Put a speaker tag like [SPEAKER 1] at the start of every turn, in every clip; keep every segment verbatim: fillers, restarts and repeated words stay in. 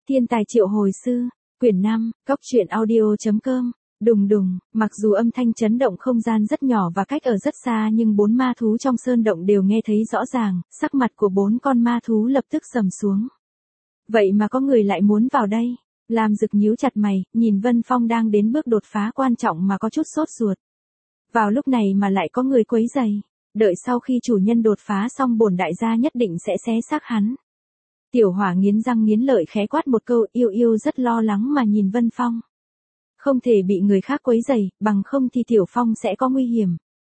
[SPEAKER 1] Thiên tài triệu hồi sư, quyển năm, góc truyện audio.com, đùng đùng, mặc dù âm thanh chấn động không gian rất nhỏ và cách ở rất xa nhưng bốn ma thú trong sơn động đều nghe thấy rõ ràng, sắc mặt của bốn con ma thú lập tức sầm xuống. Vậy mà có người lại muốn vào đây. Lam Dực nhíu chặt mày, nhìn Vân Phong đang đến bước đột phá quan trọng mà có chút sốt ruột. Vào lúc này mà lại có người quấy rầy, đợi sau khi chủ nhân đột phá xong bổn đại gia nhất định sẽ xé xác hắn. Tiểu Hỏa nghiến răng nghiến lợi khẽ quát một câu, yêu yêu rất lo lắng mà nhìn Vân Phong. Không thể bị người khác quấy rầy, bằng không thì Tiểu Phong sẽ có nguy hiểm.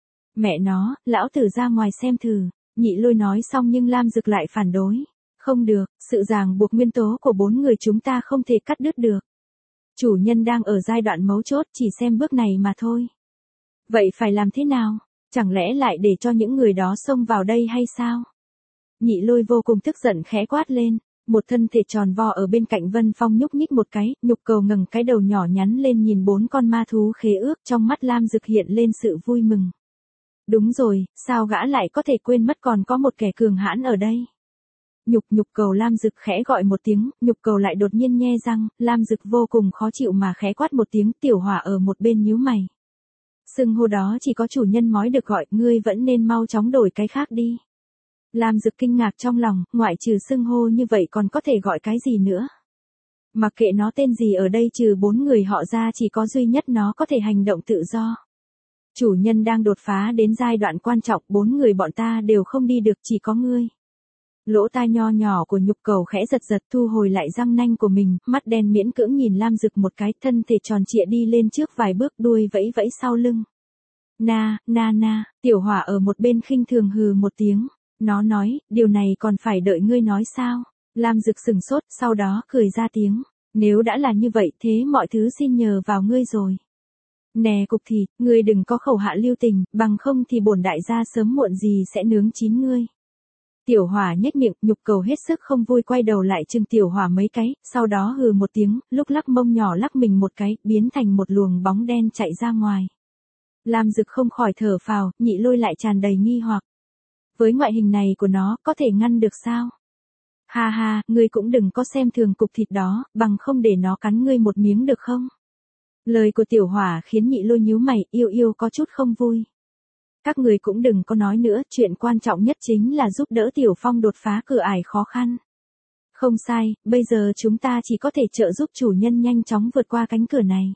[SPEAKER 1] Mẹ nó, lão tử ra ngoài xem thử. Nhị Lôi nói xong nhưng Lam Dực lại phản đối. Không được, sự ràng buộc nguyên tố của bốn người chúng ta không thể cắt đứt được. Chủ nhân đang ở giai đoạn mấu chốt, chỉ xem bước này mà thôi. Vậy phải làm thế nào? Chẳng lẽ lại để cho những người đó xông vào đây hay sao? Nhị Lôi vô cùng tức giận khẽ quát lên, một thân thể tròn vo ở bên cạnh Vân Phong nhúc nhích một cái, nhục cầu ngẩng cái đầu nhỏ nhắn lên nhìn bốn con ma thú khế ước, trong mắt Lam Dực hiện lên sự vui mừng. Đúng rồi, sao gã lại có thể quên mất còn có một kẻ cường hãn ở đây? Nhục nhục cầu Lam Dực khẽ gọi một tiếng, nhục cầu lại đột nhiên nhe răng, Lam Dực vô cùng khó chịu mà khẽ quát một tiếng. Tiểu Hỏa ở một bên nhíu mày. Xưng hô đó chỉ có chủ nhân mới được gọi, ngươi vẫn nên mau chóng đổi cái khác đi. Lam Dực kinh ngạc trong lòng, ngoại trừ xưng hô như vậy còn có thể gọi cái gì nữa. Mặc kệ nó tên gì ở đây trừ bốn người họ ra chỉ có duy nhất nó có thể hành động tự do. Chủ nhân đang đột phá đến giai đoạn quan trọng, bốn người bọn ta đều không đi được, chỉ có ngươi. Lỗ tai nho nhỏ của nhục cầu khẽ giật giật, thu hồi lại răng nanh của mình, mắt đen miễn cưỡng nhìn Lam Dực một cái, thân thể tròn trịa đi lên trước vài bước, đuôi vẫy vẫy sau lưng. Na, na na, Tiểu Hỏa ở một bên khinh thường hừ một tiếng. Nó nói, điều này còn phải đợi ngươi nói sao? Lam Dực sừng sốt, sau đó cười ra tiếng. Nếu đã là như vậy thế mọi thứ xin nhờ vào ngươi rồi. Nè cục thịt, ngươi đừng có khẩu hạ lưu tình, bằng không thì bổn đại gia sớm muộn gì sẽ nướng chín ngươi. Tiểu Hỏa nhếch miệng, nhục cầu hết sức không vui quay đầu lại chừng Tiểu Hỏa mấy cái, sau đó hừ một tiếng, lúc lắc mông nhỏ lắc mình một cái, biến thành một luồng bóng đen chạy ra ngoài. Lam Dực không khỏi thở phào, Nhị Lôi lại tràn đầy nghi hoặc. Với ngoại hình này của nó, có thể ngăn được sao? Ha ha, ngươi cũng đừng có xem thường cục thịt đó, bằng không để nó cắn ngươi một miếng được không? Lời của Tiểu Hỏa khiến Nhị Lôi nhíu mày, yêu yêu có chút không vui. Các người cũng đừng có nói nữa, chuyện quan trọng nhất chính là giúp đỡ Tiểu Phong đột phá cửa ải khó khăn. Không sai, bây giờ chúng ta chỉ có thể trợ giúp chủ nhân nhanh chóng vượt qua cánh cửa này.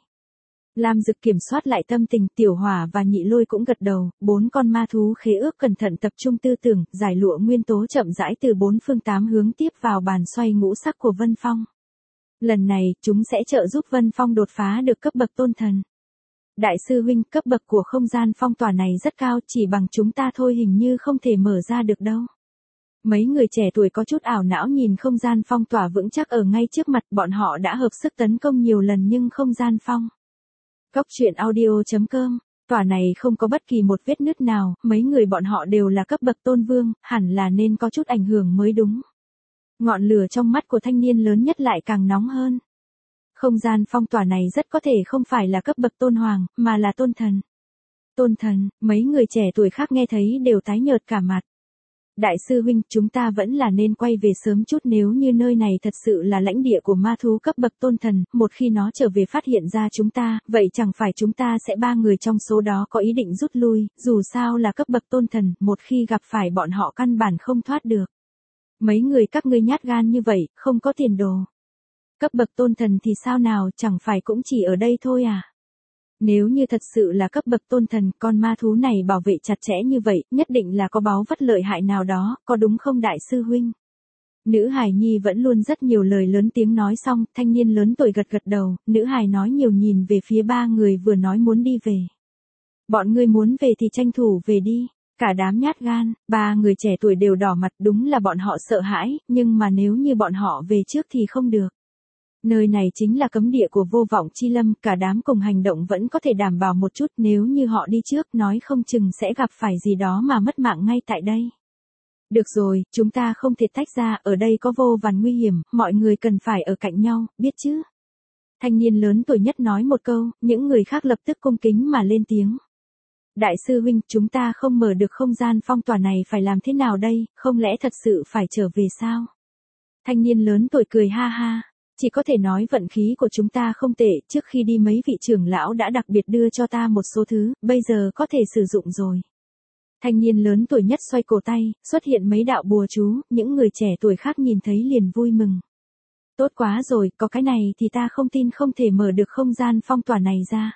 [SPEAKER 1] Lam Dực kiểm soát lại tâm tình, Tiểu Hỏa và Nhị Lôi cũng gật đầu, bốn con ma thú khế ước cẩn thận tập trung tư tưởng, giải lụa nguyên tố chậm rãi từ bốn phương tám hướng tiếp vào bàn xoay ngũ sắc của Vân Phong. Lần này, chúng sẽ trợ giúp Vân Phong đột phá được cấp bậc tôn thần. Đại sư huynh, cấp bậc của không gian phong tỏa này rất cao, chỉ bằng chúng ta thôi hình như không thể mở ra được đâu. Mấy người trẻ tuổi có chút ảo não nhìn không gian phong tỏa vững chắc ở ngay trước mặt, bọn họ đã hợp sức tấn công nhiều lần nhưng không gian phong. Góc truyện audio.com, tòa này không có bất kỳ một vết nứt nào, mấy người bọn họ đều là cấp bậc tôn vương, hẳn là nên có chút ảnh hưởng mới đúng. Ngọn lửa trong mắt của thanh niên lớn nhất lại càng nóng hơn. Không gian phong tỏa này rất có thể không phải là cấp bậc tôn hoàng, mà là tôn thần. Tôn thần, mấy người trẻ tuổi khác nghe thấy đều tái nhợt cả mặt. Đại sư huynh, chúng ta vẫn là nên quay về sớm chút, nếu như nơi này thật sự là lãnh địa của ma thú cấp bậc tôn thần, một khi nó trở về phát hiện ra chúng ta, vậy chẳng phải chúng ta sẽ ba người trong số đó có ý định rút lui, dù sao là cấp bậc tôn thần, một khi gặp phải bọn họ căn bản không thoát được. Mấy người các ngươi nhát gan như vậy, không có tiền đồ. Cấp bậc tôn thần thì sao nào, chẳng phải cũng chỉ ở đây thôi à? Nếu như thật sự là cấp bậc tôn thần, con ma thú này bảo vệ chặt chẽ như vậy, nhất định là có báu vắt lợi hại nào đó, có đúng không đại sư huynh? Nữ hài nhi vẫn luôn rất nhiều lời lớn tiếng nói xong, thanh niên lớn tuổi gật gật đầu, nữ hài nói nhiều nhìn về phía ba người vừa nói muốn đi về. Bọn ngươi muốn về thì tranh thủ về đi. Cả đám nhát gan, ba người trẻ tuổi đều đỏ mặt, đúng là bọn họ sợ hãi, nhưng mà nếu như bọn họ về trước thì không được. Nơi này chính là cấm địa của vô vọng chi lâm, cả đám cùng hành động vẫn có thể đảm bảo một chút, nếu như họ đi trước nói không chừng sẽ gặp phải gì đó mà mất mạng ngay tại đây. Được rồi, chúng ta không thể tách ra, ở đây có vô vàn nguy hiểm, mọi người cần phải ở cạnh nhau, biết chứ? Thanh niên lớn tuổi nhất nói một câu, những người khác lập tức cung kính mà lên tiếng. Đại sư huynh, chúng ta không mở được không gian phong tỏa này phải làm thế nào đây, không lẽ thật sự phải trở về sao? Thanh niên lớn tuổi cười ha ha. Chỉ có thể nói vận khí của chúng ta không tệ, trước khi đi mấy vị trưởng lão đã đặc biệt đưa cho ta một số thứ, bây giờ có thể sử dụng rồi. Thanh niên lớn tuổi nhất xoay cổ tay, xuất hiện mấy đạo bùa chú, những người trẻ tuổi khác nhìn thấy liền vui mừng. Tốt quá rồi, có cái này thì ta không tin không thể mở được không gian phong tỏa này ra.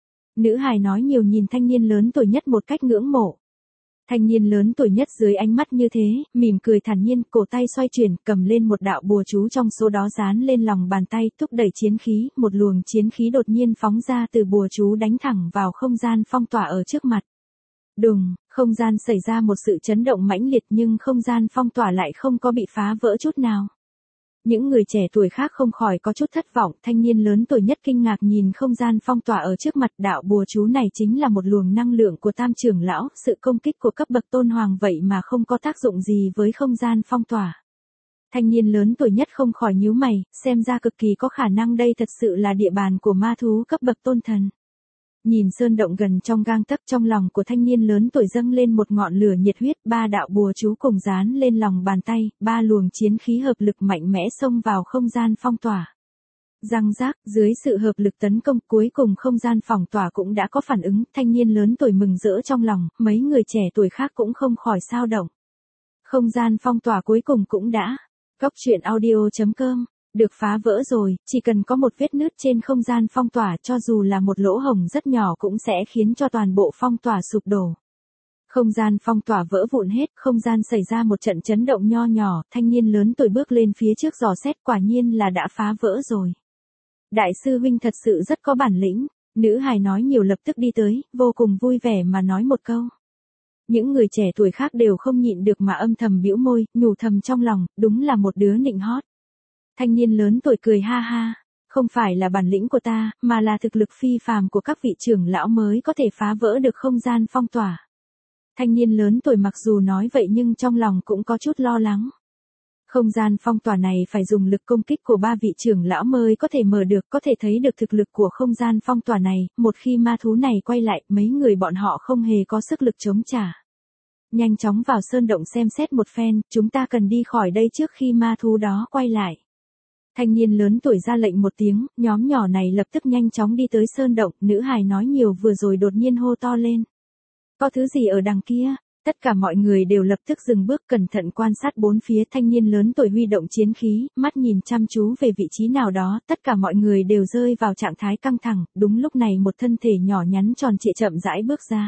[SPEAKER 1] Nữ hài nói nhiều nhìn thanh niên lớn tuổi nhất một cách ngưỡng mộ. Thanh niên lớn tuổi nhất dưới ánh mắt như thế, mỉm cười thản nhiên, cổ tay xoay chuyển, cầm lên một đạo bùa chú trong số đó dán lên lòng bàn tay, thúc đẩy chiến khí, một luồng chiến khí đột nhiên phóng ra từ bùa chú đánh thẳng vào không gian phong tỏa ở trước mặt. Đùng, không gian xảy ra một sự chấn động mãnh liệt nhưng không gian phong tỏa lại không có bị phá vỡ chút nào. Những người trẻ tuổi khác không khỏi có chút thất vọng, thanh niên lớn tuổi nhất kinh ngạc nhìn không gian phong tỏa ở trước mặt, đạo bùa chú này chính là một luồng năng lượng của tam trưởng lão, sự công kích của cấp bậc tôn hoàng vậy mà không có tác dụng gì với không gian phong tỏa. Thanh niên lớn tuổi nhất không khỏi nhíu mày, xem ra cực kỳ có khả năng đây thật sự là địa bàn của ma thú cấp bậc tôn thần. Nhìn sơn động gần trong gang tấc, trong lòng của thanh niên lớn tuổi dâng lên một ngọn lửa nhiệt huyết, ba đạo bùa chú cùng dán lên lòng bàn tay, ba luồng chiến khí hợp lực mạnh mẽ xông vào không gian phong tỏa. Răng rác, dưới sự hợp lực tấn công, cuối cùng không gian phong tỏa cũng đã có phản ứng, thanh niên lớn tuổi mừng rỡ trong lòng, mấy người trẻ tuổi khác cũng không khỏi sao động. Không gian phong tỏa cuối cùng cũng đã. Cóc truyện audio chấm com được phá vỡ rồi, chỉ cần có một vết nứt trên không gian phong tỏa, cho dù là một lỗ hổng rất nhỏ cũng sẽ khiến cho toàn bộ phong tỏa sụp đổ. Không gian phong tỏa vỡ vụn hết, không gian xảy ra một trận chấn động nho nhỏ, thanh niên lớn tuổi bước lên phía trước dò xét, quả nhiên là đã phá vỡ rồi. Đại sư huynh thật sự rất có bản lĩnh, nữ hài nói nhiều lập tức đi tới, vô cùng vui vẻ mà nói một câu. Những người trẻ tuổi khác đều không nhịn được mà âm thầm bĩu môi, nhủ thầm trong lòng, đúng là một đứa nịnh hót. Thanh niên lớn tuổi cười ha ha, không phải là bản lĩnh của ta, mà là thực lực phi phàm của các vị trưởng lão mới có thể phá vỡ được không gian phong tỏa. Thanh niên lớn tuổi mặc dù nói vậy nhưng trong lòng cũng có chút lo lắng. Không gian phong tỏa này phải dùng lực công kích của ba vị trưởng lão mới có thể mở được, có thể thấy được thực lực của không gian phong tỏa này, một khi ma thú này quay lại, mấy người bọn họ không hề có sức lực chống trả. Nhanh chóng vào sơn động xem xét một phen, chúng ta cần đi khỏi đây trước khi ma thú đó quay lại. Thanh niên lớn tuổi ra lệnh một tiếng, nhóm nhỏ này lập tức nhanh chóng đi tới sơn động, nữ hài nói nhiều vừa rồi đột nhiên hô to lên. Có thứ gì ở đằng kia? Tất cả mọi người đều lập tức dừng bước cẩn thận quan sát bốn phía, thanh niên lớn tuổi huy động chiến khí, mắt nhìn chăm chú về vị trí nào đó, tất cả mọi người đều rơi vào trạng thái căng thẳng, đúng lúc này một thân thể nhỏ nhắn tròn trịa chậm rãi bước ra.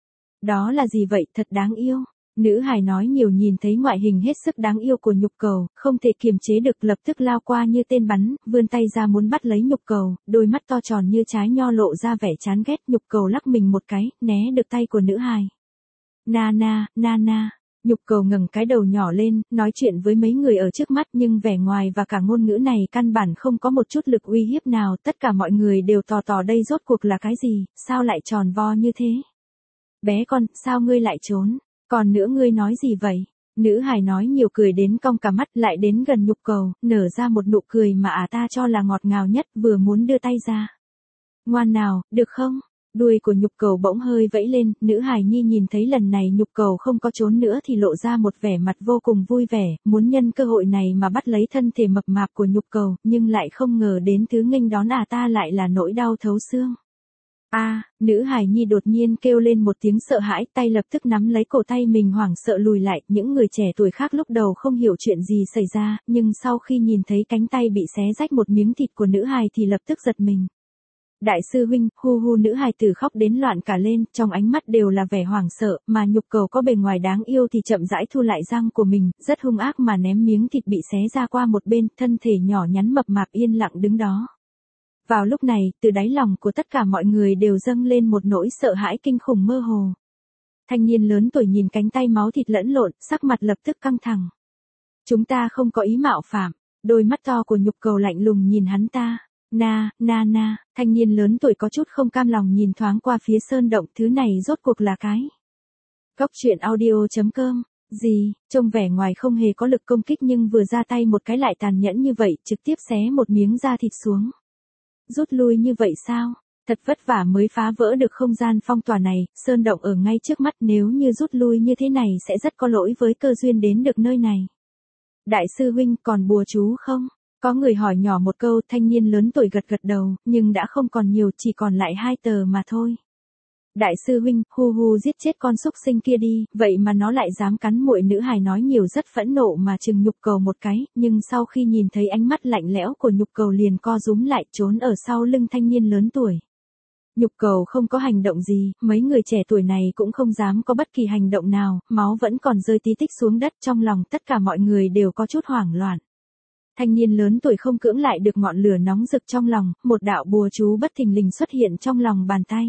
[SPEAKER 1] Đó là gì vậy, thật đáng yêu. Nữ hài nói nhiều nhìn thấy ngoại hình hết sức đáng yêu của nhục cầu, không thể kiềm chế được lập tức lao qua như tên bắn, vươn tay ra muốn bắt lấy nhục cầu, đôi mắt to tròn như trái nho lộ ra vẻ chán ghét, nhục cầu lắc mình một cái, né được tay của nữ hài. Na na, na na, nhục cầu ngẩng cái đầu nhỏ lên, nói chuyện với mấy người ở trước mắt nhưng vẻ ngoài và cả ngôn ngữ này căn bản không có một chút lực uy hiếp nào, tất cả mọi người đều tò tò đây rốt cuộc là cái gì, sao lại tròn vo như thế? Bé con, sao ngươi lại trốn? Còn nữa ngươi nói gì vậy? Nữ hài nói nhiều cười đến cong cả mắt lại đến gần nhục cầu, nở ra một nụ cười mà à ta cho là ngọt ngào nhất, vừa muốn đưa tay ra. Ngoan nào, được không? Đuôi của nhục cầu bỗng hơi vẫy lên, nữ hài nhi nhìn thấy lần này nhục cầu không có trốn nữa thì lộ ra một vẻ mặt vô cùng vui vẻ, muốn nhân cơ hội này mà bắt lấy thân thể mập mạp của nhục cầu, nhưng lại không ngờ đến thứ nghênh đón à ta lại là nỗi đau thấu xương. A, à, nữ hài nhi đột nhiên kêu lên một tiếng sợ hãi, tay lập tức nắm lấy cổ tay mình hoảng sợ lùi lại, những người trẻ tuổi khác lúc đầu không hiểu chuyện gì xảy ra, nhưng sau khi nhìn thấy cánh tay bị xé rách một miếng thịt của nữ hài thì lập tức giật mình. Đại sư huynh, hu hu nữ hài tử khóc đến loạn cả lên, trong ánh mắt đều là vẻ hoảng sợ, mà nhục cầu có bề ngoài đáng yêu thì chậm rãi thu lại răng của mình, rất hung ác mà ném miếng thịt bị xé ra qua một bên, thân thể nhỏ nhắn mập mạp yên lặng đứng đó. Vào lúc này, từ đáy lòng của tất cả mọi người đều dâng lên một nỗi sợ hãi kinh khủng mơ hồ. Thanh niên lớn tuổi nhìn cánh tay máu thịt lẫn lộn, sắc mặt lập tức căng thẳng. Chúng ta không có ý mạo phạm, đôi mắt to của nhục cầu lạnh lùng nhìn hắn ta. Na, na na, thanh niên lớn tuổi có chút không cam lòng nhìn thoáng qua phía sơn động, thứ này rốt cuộc là cái. Cóc truyện audio chấm com, gì, trông vẻ ngoài không hề có lực công kích nhưng vừa ra tay một cái lại tàn nhẫn như vậy, trực tiếp xé một miếng da thịt xuống. Rút lui như vậy sao? Thật vất vả mới phá vỡ được không gian phong tỏa này, sơn động ở ngay trước mắt, nếu như rút lui như thế này sẽ rất có lỗi với cơ duyên đến được nơi này. Đại sư huynh còn bùa chú không? Có người hỏi nhỏ một câu, thanh niên lớn tuổi gật gật đầu, nhưng đã không còn nhiều, chỉ còn lại hai tờ mà thôi. Đại sư huynh, hu hu giết chết con súc sinh kia đi, vậy mà nó lại dám cắn muội nữ hài nói nhiều rất phẫn nộ mà chừng Nhục Cầu một cái, nhưng sau khi nhìn thấy ánh mắt lạnh lẽo của Nhục Cầu liền co rúm lại trốn ở sau lưng thanh niên lớn tuổi. Nhục Cầu không có hành động gì, mấy người trẻ tuổi này cũng không dám có bất kỳ hành động nào, máu vẫn còn rơi tí tích xuống đất, trong lòng tất cả mọi người đều có chút hoảng loạn. Thanh niên lớn tuổi không cưỡng lại được ngọn lửa nóng rực trong lòng, một đạo bùa chú bất thình lình xuất hiện trong lòng bàn tay.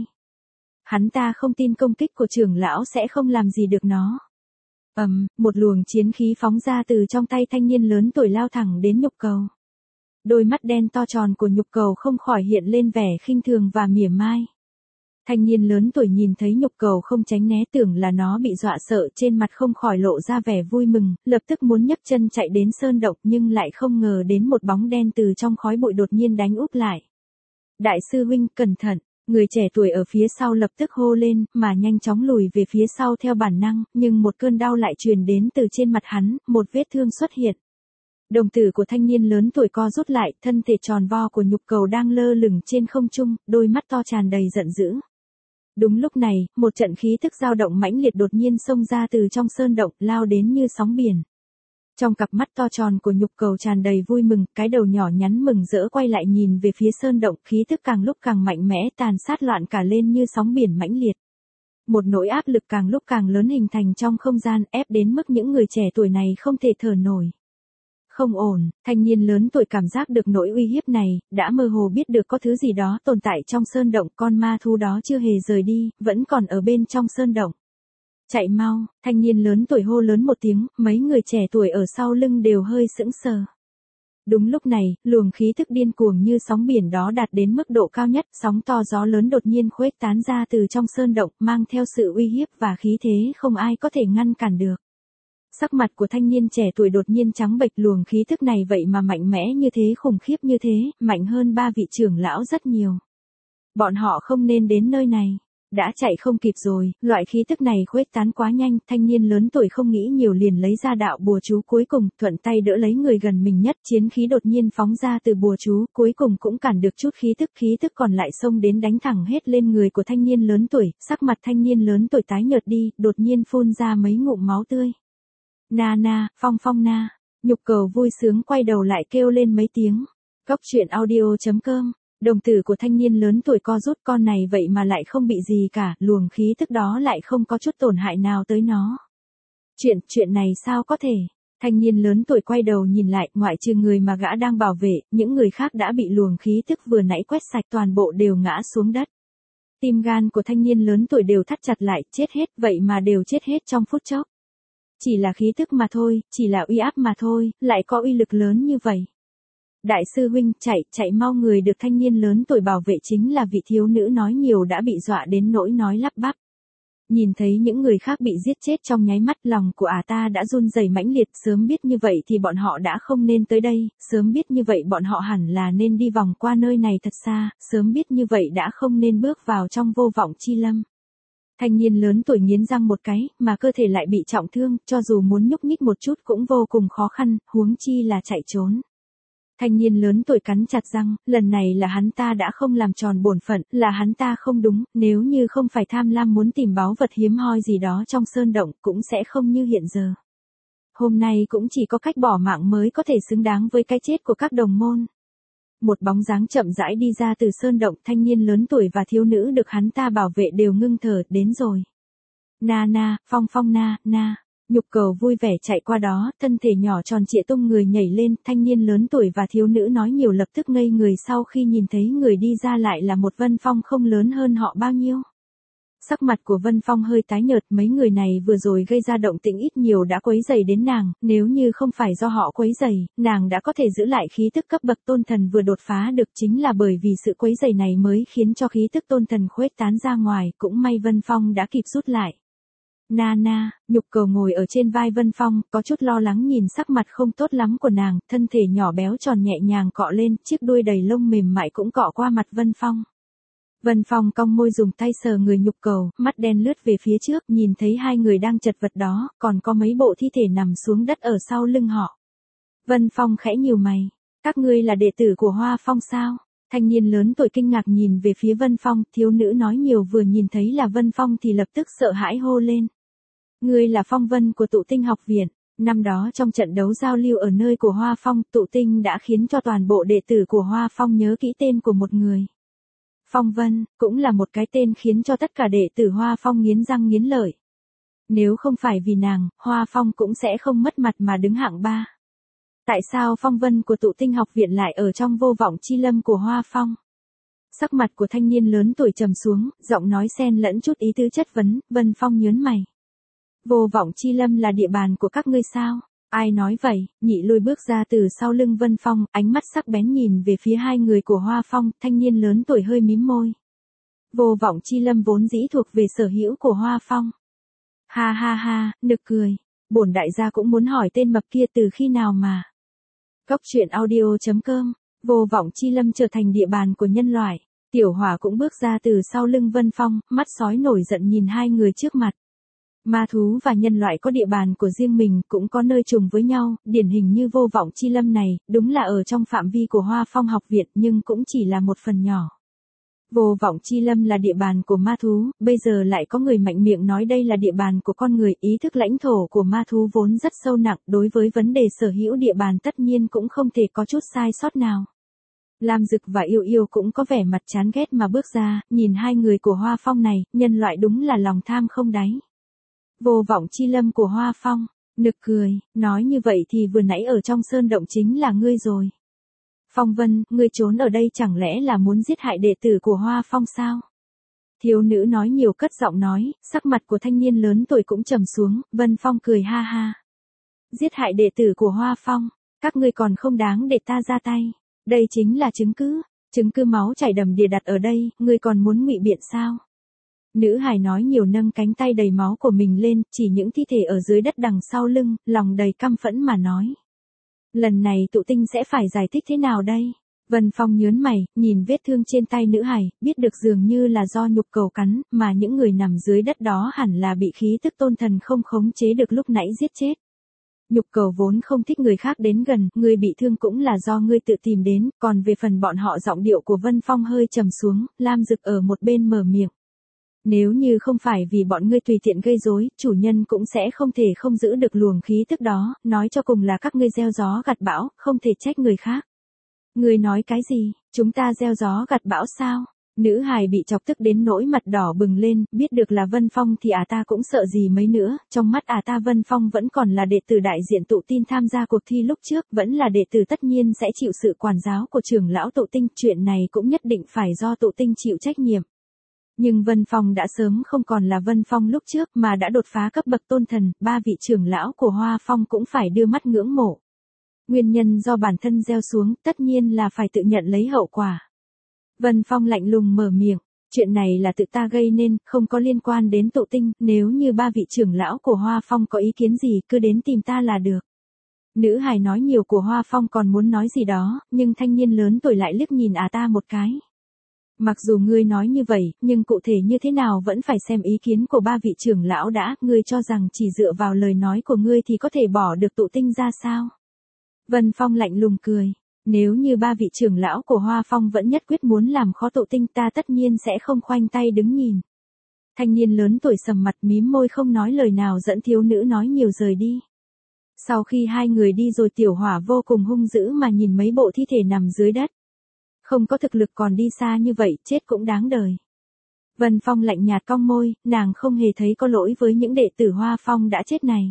[SPEAKER 1] Hắn ta không tin công kích của trưởng lão sẽ không làm gì được nó. Ầm, um, một luồng chiến khí phóng ra từ trong tay thanh niên lớn tuổi lao thẳng đến Nhục Cầu. Đôi mắt đen to tròn của Nhục Cầu không khỏi hiện lên vẻ khinh thường và mỉa mai. Thanh niên lớn tuổi nhìn thấy Nhục Cầu không tránh né, tưởng là nó bị dọa sợ, trên mặt không khỏi lộ ra vẻ vui mừng, lập tức muốn nhấc chân chạy đến sơn động nhưng lại không ngờ đến một bóng đen từ trong khói bụi đột nhiên đánh úp lại. Đại sư huynh, cẩn thận! Người trẻ tuổi ở phía sau lập tức hô lên, mà nhanh chóng lùi về phía sau theo bản năng, nhưng một cơn đau lại truyền đến từ trên mặt hắn, một vết thương xuất hiện. Đồng tử của thanh niên lớn tuổi co rút lại, thân thể tròn vo của Nhục Cầu đang lơ lửng trên không trung, đôi mắt to tràn đầy giận dữ. Đúng lúc này, một trận khí tức dao động mãnh liệt đột nhiên xông ra từ trong sơn động, lao đến như sóng biển. Trong cặp mắt to tròn của Nhục Cầu tràn đầy vui mừng, cái đầu nhỏ nhắn mừng rỡ quay lại nhìn về phía sơn động, khí tức càng lúc càng mạnh mẽ, tàn sát loạn cả lên như sóng biển mãnh liệt. Một nỗi áp lực càng lúc càng lớn hình thành trong không gian, ép đến mức những người trẻ tuổi này không thể thở nổi. Không ổn, thanh niên lớn tuổi cảm giác được nỗi uy hiếp này, đã mơ hồ biết được có thứ gì đó tồn tại trong sơn động, con ma thú đó chưa hề rời đi, vẫn còn ở bên trong sơn động. Chạy mau, thanh niên lớn tuổi hô lớn một tiếng, mấy người trẻ tuổi ở sau lưng đều hơi sững sờ. Đúng lúc này, luồng khí tức điên cuồng như sóng biển đó đạt đến mức độ cao nhất, sóng to gió lớn đột nhiên khuếch tán ra từ trong sơn động, mang theo sự uy hiếp và khí thế không ai có thể ngăn cản được. Sắc mặt của thanh niên trẻ tuổi đột nhiên trắng bệch, luồng khí tức này vậy mà mạnh mẽ như thế, khủng khiếp như thế, mạnh hơn ba vị trưởng lão rất nhiều. Bọn họ không nên đến nơi này. Đã chạy không kịp rồi, loại khí tức này khuếch tán quá nhanh, thanh niên lớn tuổi không nghĩ nhiều liền lấy ra đạo bùa chú cuối cùng, thuận tay đỡ lấy người gần mình nhất, chiến khí đột nhiên phóng ra từ bùa chú, cuối cùng cũng cản được chút khí tức, khí tức còn lại xông đến đánh thẳng hết lên người của thanh niên lớn tuổi, sắc mặt thanh niên lớn tuổi tái nhợt đi, đột nhiên phun ra mấy ngụm máu tươi. Na na, phong phong na, Nhục Cầu vui sướng quay đầu lại kêu lên mấy tiếng. Góc truyện audio chấm com. Đồng tử của thanh niên lớn tuổi co rút, con này vậy mà lại không bị gì cả, luồng khí tức đó lại không có chút tổn hại nào tới nó. Chuyện, chuyện này sao có thể? Thanh niên lớn tuổi quay đầu nhìn lại, ngoại trừ người mà gã đang bảo vệ, những người khác đã bị luồng khí tức vừa nãy quét sạch, toàn bộ đều ngã xuống đất. Tim gan của thanh niên lớn tuổi đều thắt chặt lại, chết hết, vậy mà đều chết hết trong phút chốc. Chỉ là khí tức mà thôi, chỉ là uy áp mà thôi, lại có uy lực lớn như vậy. Đại sư huynh, chạy, chạy mau, người được thanh niên lớn tuổi bảo vệ chính là vị thiếu nữ nói nhiều đã bị dọa đến nỗi nói lắp bắp. Nhìn thấy những người khác bị giết chết trong nháy mắt, lòng của ả ta đã run rẩy mãnh liệt, sớm biết như vậy thì bọn họ đã không nên tới đây, sớm biết như vậy bọn họ hẳn là nên đi vòng qua nơi này thật xa, sớm biết như vậy đã không nên bước vào trong vô vọng chi lâm. Thanh niên lớn tuổi nghiến răng một cái, mà cơ thể lại bị trọng thương, cho dù muốn nhúc nhích một chút cũng vô cùng khó khăn, huống chi là chạy trốn. Thanh niên lớn tuổi cắn chặt răng, lần này là hắn ta đã không làm tròn bổn phận, là hắn ta không đúng, nếu như không phải tham lam muốn tìm báu vật hiếm hoi gì đó trong sơn động, cũng sẽ không như hiện giờ. Hôm nay cũng chỉ có cách bỏ mạng mới có thể xứng đáng với cái chết của các đồng môn. Một bóng dáng chậm rãi đi ra từ sơn động, thanh niên lớn tuổi và thiếu nữ được hắn ta bảo vệ đều ngưng thở, đến rồi. Na na, phong phong na, na. Nhục Cầu vui vẻ chạy qua đó, thân thể nhỏ tròn trịa tung người nhảy lên, thanh niên lớn tuổi và thiếu nữ nói nhiều lập tức ngây người sau khi nhìn thấy người đi ra lại là một Vân Phong không lớn hơn họ bao nhiêu. Sắc mặt của Vân Phong hơi tái nhợt, mấy người này vừa rồi gây ra động tĩnh ít nhiều đã quấy rầy đến nàng, nếu như không phải do họ quấy rầy, nàng đã có thể giữ lại khí tức cấp bậc tôn thần vừa đột phá được, chính là bởi vì sự quấy rầy này mới khiến cho khí tức tôn thần khuếch tán ra ngoài, cũng may Vân Phong đã kịp rút lại. Na na, Nhục Cầu ngồi ở trên vai Vân Phong, có chút lo lắng nhìn sắc mặt không tốt lắm của nàng, thân thể nhỏ béo tròn nhẹ nhàng cọ lên, chiếc đuôi đầy lông mềm mại cũng cọ qua mặt Vân Phong. Vân Phong cong môi dùng tay sờ người Nhục Cầu, mắt đen lướt về phía trước, nhìn thấy hai người đang chật vật đó, còn có mấy bộ thi thể nằm xuống đất ở sau lưng họ. Vân Phong khẽ nhíu mày. Các ngươi là đệ tử của Hoa Phong sao? Thanh niên lớn tuổi kinh ngạc nhìn về phía Vân Phong, thiếu nữ nói nhiều vừa nhìn thấy là Vân Phong thì lập tức sợ hãi hô lên. Ngươi là Phong Vân của Tụ Tinh học viện. Năm đó trong trận đấu giao lưu ở nơi của Hoa Phong, Tụ Tinh đã khiến cho toàn bộ đệ tử của Hoa Phong nhớ kỹ tên của một người. Phong Vân, cũng là một cái tên khiến cho tất cả đệ tử Hoa Phong nghiến răng nghiến lợi. Nếu không phải vì nàng, Hoa Phong cũng sẽ không mất mặt mà đứng hạng ba. Tại sao Phong Vân của Tụ Tinh học viện lại ở trong vô vọng chi lâm của Hoa Phong? Sắc mặt của thanh niên lớn tuổi trầm xuống, giọng nói xen lẫn chút ý tứ chất vấn. Vân Phong nhớn mày. Vô vọng chi lâm là địa bàn của các ngươi sao? Ai nói vậy? Nhị Lôi bước ra từ sau lưng Vân Phong, ánh mắt sắc bén nhìn về phía hai người của Hoa Phong, thanh niên lớn tuổi hơi mím môi. Vô vọng chi lâm vốn dĩ thuộc về sở hữu của Hoa Phong. Ha ha ha, nực cười. Bổn đại gia cũng muốn hỏi tên mập kia từ khi nào mà. Cốc truyện audio chấm com, vô vọng chi lâm trở thành địa bàn của nhân loại. Tiểu Hỏa cũng bước ra từ sau lưng Vân Phong, mắt sói nổi giận nhìn hai người trước mặt. Ma thú và nhân loại có địa bàn của riêng mình, cũng có nơi trùng với nhau, điển hình như vô vọng chi lâm này, đúng là ở trong phạm vi của Hoa Phong học viện nhưng cũng chỉ là một phần nhỏ. Vô vọng chi lâm là địa bàn của ma thú, bây giờ lại có người mạnh miệng nói đây là địa bàn của con người, ý thức lãnh thổ của ma thú vốn rất sâu nặng, đối với vấn đề sở hữu địa bàn tất nhiên cũng không thể có chút sai sót nào. Lam Dực và Yêu Yêu cũng có vẻ mặt chán ghét mà bước ra, nhìn hai người của Hoa Phong này, nhân loại đúng là lòng tham không đáy. Vô vọng chi lâm của Hoa Phong, nực cười, nói như vậy thì vừa nãy ở trong sơn động chính là ngươi rồi. Phong Vân, ngươi trốn ở đây chẳng lẽ là muốn giết hại đệ tử của Hoa Phong sao? Thiếu nữ nói nhiều cất giọng nói, sắc mặt của thanh niên lớn tuổi cũng trầm xuống, Vân Phong cười ha ha. Giết hại đệ tử của Hoa Phong, các ngươi còn không đáng để ta ra tay. Đây chính là chứng cứ, chứng cứ máu chảy đầm đìa đặt ở đây, ngươi còn muốn ngụy biện sao? Nữ hài nói nhiều nâng cánh tay đầy máu của mình lên, chỉ những thi thể ở dưới đất đằng sau lưng, lòng đầy căm phẫn mà nói. Lần này Tụ Tinh sẽ phải giải thích thế nào đây? Vân Phong nhớn mày, nhìn vết thương trên tay nữ hài, biết được dường như là do nhục cầu cắn, mà những người nằm dưới đất đó hẳn là bị khí tức tôn thần không khống chế được lúc nãy giết chết. Nhục cầu vốn không thích người khác đến gần, người bị thương cũng là do ngươi tự tìm đến, còn về phần bọn họ giọng điệu của Vân Phong hơi trầm xuống, Lam Dực ở một bên mở miệng. Nếu như không phải vì bọn ngươi tùy tiện gây rối, chủ nhân cũng sẽ không thể không giữ được luồng khí tức đó, nói cho cùng là các ngươi gieo gió gặt bão, không thể trách người khác. Ngươi nói cái gì, chúng ta gieo gió gặt bão sao? Nữ hài bị chọc tức đến nỗi mặt đỏ bừng lên, biết được là Vân Phong thì à ta cũng sợ gì mấy nữa, trong mắt à ta Vân Phong vẫn còn là đệ tử đại diện Tụ Tin tham gia cuộc thi lúc trước, vẫn là đệ tử tất nhiên sẽ chịu sự quản giáo của trưởng lão Tụ Tinh, chuyện này cũng nhất định phải do Tụ Tinh chịu trách nhiệm. Nhưng Vân Phong đã sớm không còn là Vân Phong lúc trước mà đã đột phá cấp bậc tôn thần, ba vị trưởng lão của Hoa Phong cũng phải đưa mắt ngưỡng mộ. Nguyên nhân do bản thân gieo xuống, tất nhiên là phải tự nhận lấy hậu quả. Vân Phong lạnh lùng mở miệng, chuyện này là tự ta gây nên, không có liên quan đến Tụ Tinh, nếu như ba vị trưởng lão của Hoa Phong có ý kiến gì cứ đến tìm ta là được. Nữ hài nói nhiều của Hoa Phong còn muốn nói gì đó, nhưng thanh niên lớn tuổi lại liếc nhìn à ta một cái. Mặc dù ngươi nói như vậy, nhưng cụ thể như thế nào vẫn phải xem ý kiến của ba vị trưởng lão đã, ngươi cho rằng chỉ dựa vào lời nói của ngươi thì có thể bỏ được Tụ Tinh ra sao? Vân Phong lạnh lùng cười, nếu như ba vị trưởng lão của Hoa Phong vẫn nhất quyết muốn làm khó Tụ Tinh ta tất nhiên sẽ không khoanh tay đứng nhìn. Thanh niên lớn tuổi sầm mặt mím môi không nói lời nào dẫn thiếu nữ nói nhiều rời đi. Sau khi hai người đi rồi Tiểu Hỏa vô cùng hung dữ mà nhìn mấy bộ thi thể nằm dưới đất. Không có thực lực còn đi xa như vậy, chết cũng đáng đời. Vân Phong lạnh nhạt cong môi, nàng không hề thấy có lỗi với những đệ tử Hoa Phong đã chết này.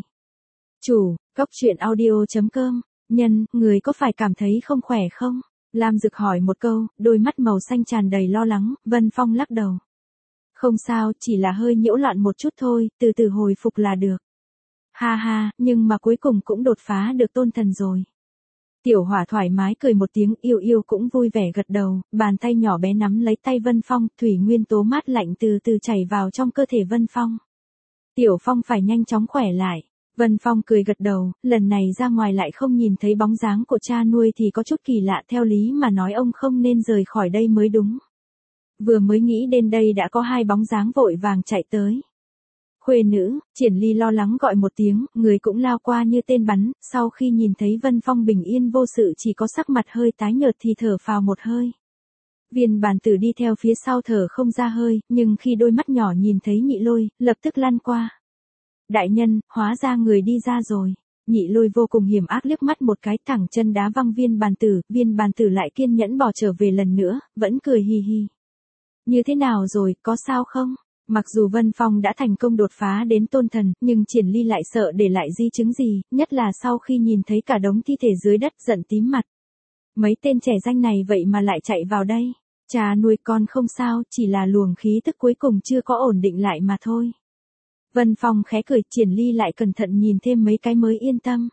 [SPEAKER 1] Chủ, cốc truyện audio chấm com, nhân, người có phải cảm thấy không khỏe không? Lam Dực hỏi một câu, đôi mắt màu xanh tràn đầy lo lắng, Vân Phong lắc đầu. Không sao, chỉ là hơi nhiễu loạn một chút thôi, từ từ hồi phục là được. Ha ha, nhưng mà cuối cùng cũng đột phá được tôn thần rồi. Tiểu Hỏa thoải mái cười một tiếng, Yêu Yêu cũng vui vẻ gật đầu, bàn tay nhỏ bé nắm lấy tay Vân Phong, thủy nguyên tố mát lạnh từ từ chảy vào trong cơ thể Vân Phong. Tiểu Phong phải nhanh chóng khỏe lại. Vân Phong cười gật đầu, lần này ra ngoài lại không nhìn thấy bóng dáng của cha nuôi thì có chút kỳ lạ, theo lý mà nói ông không nên rời khỏi đây mới đúng. Vừa mới nghĩ đến đây đã có hai bóng dáng vội vàng chạy tới. Khuê nữ, Triển Ly lo lắng gọi một tiếng, người cũng lao qua như tên bắn, sau khi nhìn thấy Vân Phong bình yên vô sự chỉ có sắc mặt hơi tái nhợt thì thở phào một hơi. Viên bàn tử đi theo phía sau thở không ra hơi, nhưng khi đôi mắt nhỏ nhìn thấy Nhị Lôi, lập tức lăn qua. Đại nhân, hóa ra người đi ra rồi. Nhị Lôi vô cùng hiểm ác liếc mắt một cái thẳng chân đá văng viên bàn tử, viên bàn tử lại kiên nhẫn bỏ trở về lần nữa, vẫn cười hì hì. Như thế nào rồi, có sao không? Mặc dù Vân Phong đã thành công đột phá đến tôn thần, nhưng Triển Ly lại sợ để lại di chứng gì, nhất là sau khi nhìn thấy cả đống thi thể dưới đất giận tím mặt. Mấy tên trẻ danh này vậy mà lại chạy vào đây. Cha nuôi con không sao, chỉ là luồng khí tức cuối cùng chưa có ổn định lại mà thôi. Vân Phong khẽ cười, Triển Ly lại cẩn thận nhìn thêm mấy cái mới yên tâm.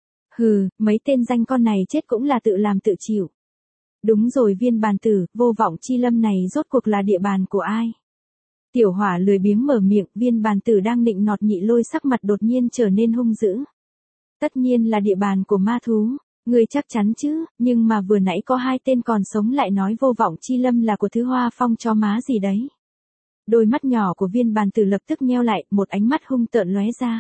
[SPEAKER 1] Hừ, mấy tên danh con này chết cũng là tự làm tự chịu. Đúng rồi viên bàn tử, vô vọng chi lâm này rốt cuộc là địa bàn của ai? Tiểu Hỏa lười biếng mở miệng, viên bàn tử đang nịnh nọt Nhị Lôi sắc mặt đột nhiên trở nên hung dữ. Tất nhiên là địa bàn của ma thú, ngươi chắc chắn chứ, nhưng mà vừa nãy có hai tên còn sống lại nói vô vọng chi lâm là của Thứ Hoa Phong cho má gì đấy. Đôi mắt nhỏ của viên bàn tử lập tức nheo lại, một ánh mắt hung tợn lóe ra.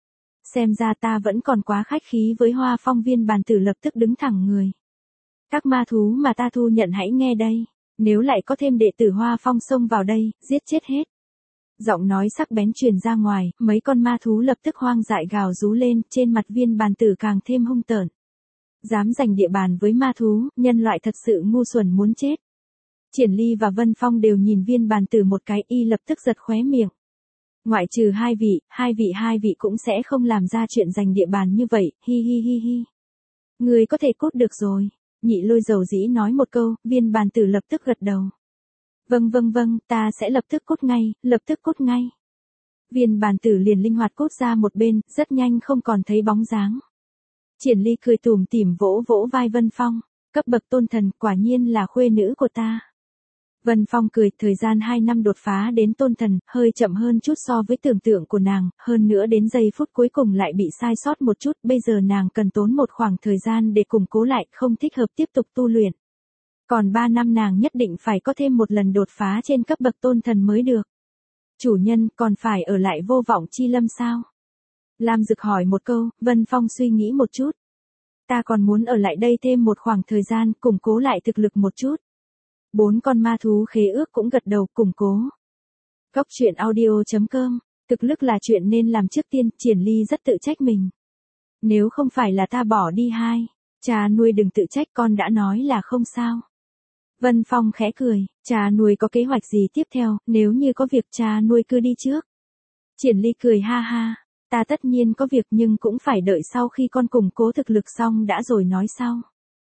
[SPEAKER 1] Xem ra ta vẫn còn quá khách khí với Hoa Phong, viên bàn tử lập tức đứng thẳng người. Các ma thú mà ta thu nhận hãy nghe đây. Nếu lại có thêm đệ tử Hoa Phong xông vào đây, giết chết hết. Giọng nói sắc bén truyền ra ngoài, mấy con ma thú lập tức hoang dại gào rú lên, trên mặt viên bàn tử càng thêm hung tợn. Dám giành địa bàn với ma thú, nhân loại thật sự ngu xuẩn muốn chết. Triển Ly và Vân Phong đều nhìn viên bàn tử một cái, y lập tức giật khóe miệng. Ngoại trừ hai vị, hai vị hai vị cũng sẽ không làm ra chuyện giành địa bàn như vậy, hi hi hi hi. Người có thể cút được rồi. Nhị Lôi dầu dĩ nói một câu, viên bàn tử lập tức gật đầu. Vâng vâng vâng, ta sẽ lập tức cút ngay, lập tức cút ngay. Viên bàn tử liền linh hoạt cút ra một bên, rất nhanh không còn thấy bóng dáng. Triển Ly cười tủm tỉm vỗ vỗ vai Vân Phong, cấp bậc tôn thần, quả nhiên là khuê nữ của ta. Vân Phong cười, thời gian hai năm đột phá đến tôn thần, hơi chậm hơn chút so với tưởng tượng của nàng, hơn nữa đến giây phút cuối cùng lại bị sai sót một chút, bây giờ nàng cần tốn một khoảng thời gian để củng cố lại, không thích hợp tiếp tục tu luyện. Còn ba năm nàng nhất định phải có thêm một lần đột phá trên cấp bậc tôn thần mới được. Chủ nhân, còn phải ở lại vô vọng chi lâm sao? Lam Dực hỏi một câu, Vân Phong suy nghĩ một chút. Ta còn muốn ở lại đây thêm một khoảng thời gian, củng cố lại thực lực một chút. Bốn con ma thú khế ước cũng gật đầu củng cố. Góc truyện audio chấm com, thực lực là chuyện nên làm trước tiên, Triển Ly rất tự trách mình. Nếu không phải là ta bỏ đi hai, cha nuôi đừng tự trách, con đã nói là không sao. Vân Phong khẽ cười, cha nuôi có kế hoạch gì tiếp theo, nếu như có việc cha nuôi cứ đi trước. Triển Ly cười ha ha, ta tất nhiên có việc nhưng cũng phải đợi sau khi con củng cố thực lực xong đã rồi nói sau.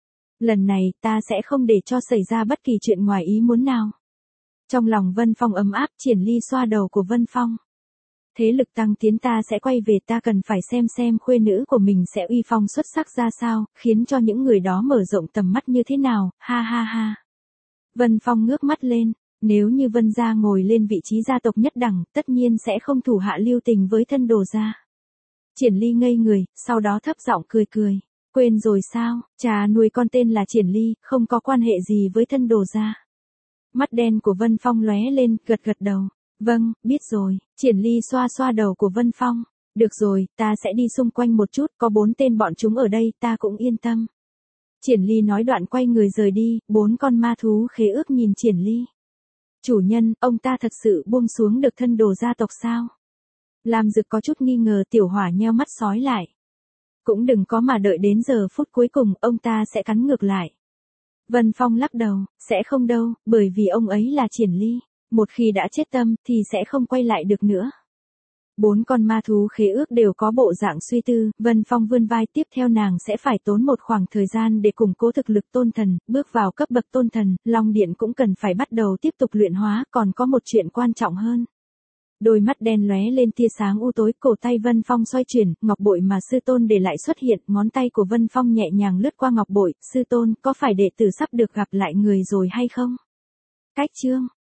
[SPEAKER 1] Lần này ta sẽ không để cho xảy ra bất kỳ chuyện ngoài ý muốn nào. Trong lòng Vân Phong ấm áp, Triển Ly xoa đầu của Vân Phong. Thế lực tăng tiến ta sẽ quay về, ta cần phải xem xem khuê nữ của mình sẽ uy phong xuất sắc ra sao, khiến cho những người đó mở rộng tầm mắt như thế nào, ha ha ha. Vân Phong ngước mắt lên, nếu như Vân gia ngồi lên vị trí gia tộc nhất đẳng, tất nhiên sẽ không thủ hạ lưu tình với thân đồ gia. Triển Ly ngây người, sau đó thấp giọng cười cười. Quên rồi sao, cha nuôi con tên là Triển Ly, không có quan hệ gì với thân đồ gia. Mắt đen của Vân Phong lóe lên, gật gật đầu. Vâng, biết rồi. Triển Ly xoa xoa đầu của Vân Phong. Được rồi, ta sẽ đi xung quanh một chút, có bốn tên bọn chúng ở đây, ta cũng yên tâm. Triển Ly nói đoạn quay người rời đi, bốn con ma thú khế ước nhìn Triển Ly. Chủ nhân, ông ta thật sự buông xuống được thân đồ gia tộc sao? Lam Dực có chút nghi ngờ, Tiểu Hỏa nheo mắt sói lại. Cũng đừng có mà đợi đến giờ phút cuối cùng, ông ta sẽ cắn ngược lại. Vân Phong lắc đầu, sẽ không đâu, bởi vì ông ấy là Triển Ly. Một khi đã chết tâm, thì sẽ không quay lại được nữa. Bốn con ma thú khế ước đều có bộ dạng suy tư, Vân Phong vươn vai, tiếp theo nàng sẽ phải tốn một khoảng thời gian để củng cố thực lực tôn thần, bước vào cấp bậc tôn thần, Long Điện cũng cần phải bắt đầu tiếp tục luyện hóa, còn có một chuyện quan trọng hơn. Đôi mắt đen lóe lên tia sáng u tối, cổ tay Vân Phong xoay chuyển, ngọc bội mà sư tôn để lại xuất hiện, ngón tay của Vân Phong nhẹ nhàng lướt qua ngọc bội, sư tôn, có phải đệ tử sắp được gặp lại người rồi hay không? Cách chương